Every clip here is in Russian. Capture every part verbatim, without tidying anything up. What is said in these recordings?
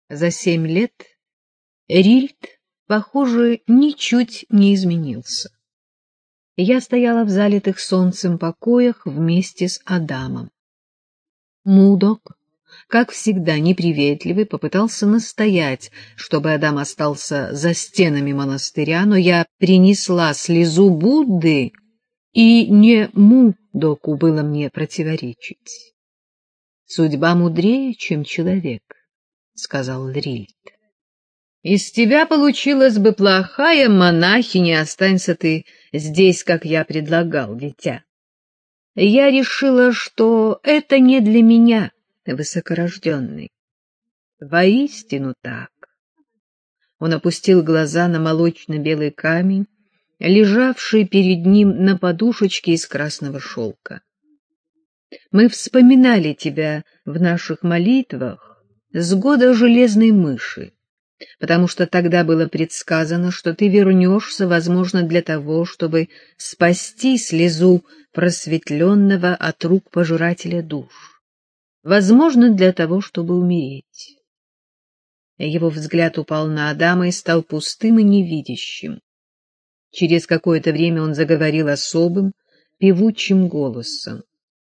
За семь лет Рильд, похоже, ничуть не изменился. Я стояла в залитых солнцем покоях вместе с Адамом. Мудок, как всегда неприветливый, попытался настоять, чтобы Адам остался за стенами монастыря, но я принесла слезу Будды, и не Мудоку было мне противоречить. «Судьба мудрее, чем человек», — сказал Рильд. «Из тебя получилась бы плохая монахиня, останься ты здесь, как я предлагал, дитя. Я решила, что это не для меня, высокорожденный. Воистину так». Он опустил глаза на молочно-белый камень, лежавший перед ним на подушечке из красного шелка. «Мы вспоминали тебя в наших молитвах с года железной мыши, потому что тогда было предсказано, что ты вернешься, возможно, для того, чтобы спасти слезу просветленного от рук пожирателя душ, возможно, для того, чтобы умереть». Его взгляд упал на Адама и стал пустым и невидящим. Через какое-то время он заговорил особым, певучим голосом.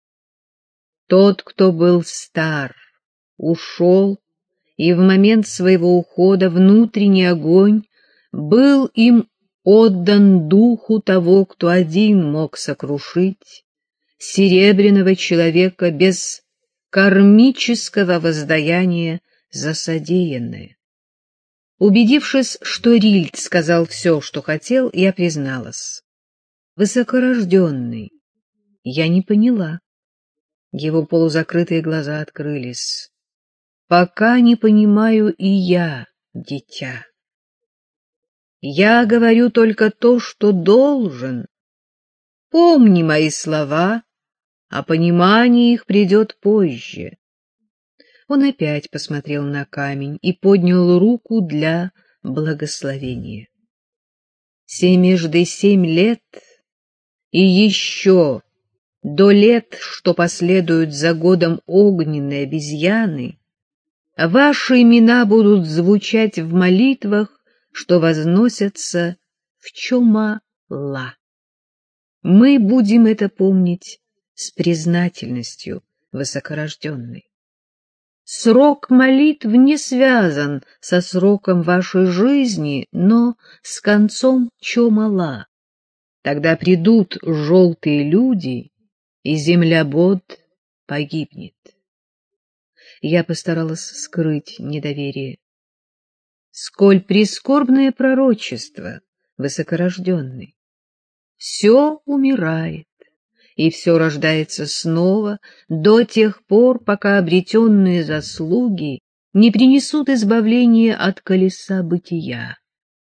«Тот, кто был стар, ушел, и в момент своего ухода внутренний огонь был им отдан духу того, кто один мог сокрушить серебряного человека без кармического воздаяния за содеянное». Убедившись, что Рильд сказал все, что хотел, я призналась. «Высокорожденный, я не поняла». Его полузакрытые глаза открылись. «Пока не понимаю и я, дитя. Я говорю только то, что должен. Помни мои слова, а понимание их придет позже». Он опять посмотрел на камень и поднял руку для благословения. «Семежды семь лет и еще до лет, что последуют за годом огненной обезьяны, ваши имена будут звучать в молитвах, что возносятся в Чома-Ла. Мы будем это помнить с признательностью, высокорожденный. Срок молитв не связан со сроком вашей жизни, но с концом Чома-Ла. Тогда придут желтые люди, и земля Бод погибнет». Я постаралась скрыть недоверие. «Сколь прискорбное пророчество, высокорожденный! Все умирает, и все рождается снова до тех пор, пока обретенные заслуги не принесут избавления от колеса бытия.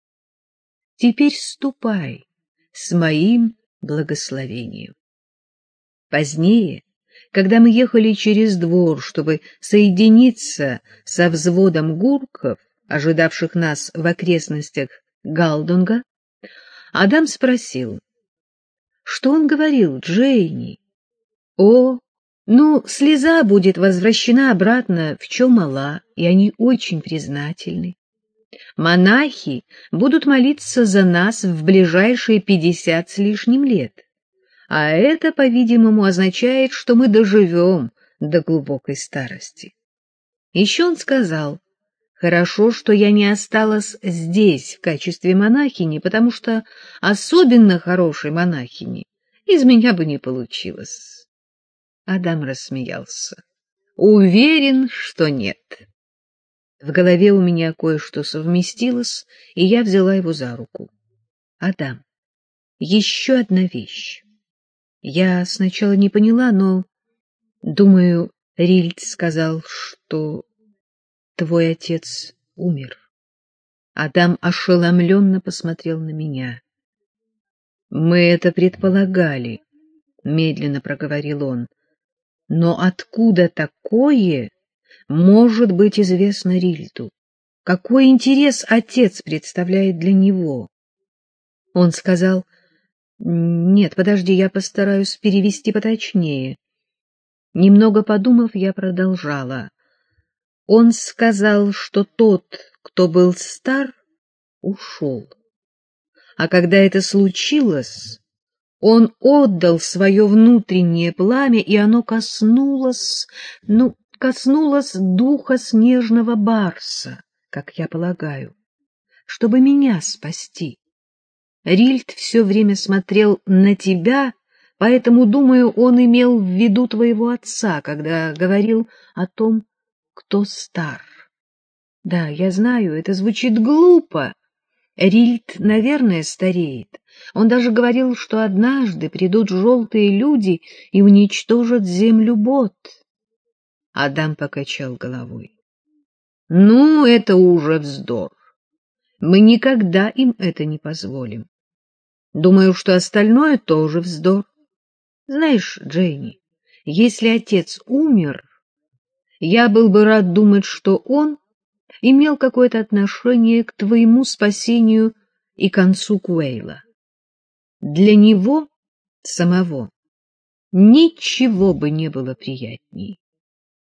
Теперь ступай с моим благословением». Позднее, когда мы ехали через двор, чтобы соединиться со взводом гурков, ожидавших нас в окрестностях Галдунга, Адам спросил: «Что он говорил, Джейни?» «О, ну, слеза будет возвращена обратно в Чома-Ла, и они очень признательны. Монахи будут молиться за нас в ближайшие пятьдесят с лишним лет, а это, по-видимому, означает, что мы доживем до глубокой старости». Еще он сказал: «Хорошо, что я не осталась здесь в качестве монахини, потому что особенно хорошей монахини из меня бы не получилось». Адам рассмеялся. «Уверен, что нет». В голове у меня кое-что совместилось, и я взяла его за руку. «Адам, еще одна вещь. Я сначала не поняла, но, думаю, Рильд сказал, что твой отец умер». Адам ошеломленно посмотрел на меня. «Мы это предполагали», — медленно проговорил он. «Но откуда такое может быть известно Рильду? Какой интерес отец представляет для него?» Он сказал: «Нет, подожди, я постараюсь перевести поточнее». Немного подумав, я продолжала. Он сказал, что тот, кто был стар, ушел. А когда это случилось, он отдал свое внутреннее пламя, и оно коснулось, ну, коснулось духа снежного барса, как я полагаю, чтобы меня спасти. Рильд все время смотрел на тебя, поэтому, думаю, он имел в виду твоего отца, когда говорил о том, кто стар. Да, я знаю, это звучит глупо. Рильд, наверное, стареет. Он даже говорил, что однажды придут желтые люди и уничтожат землю Бот. Адам покачал головой. Ну, это уже вздор. Мы никогда им это не позволим. Думаю, что остальное тоже вздор. Знаешь, Дженни, если отец умер, я был бы рад думать, что он имел какое-то отношение к твоему спасению и концу Куэйла. Для него самого ничего бы не было приятней.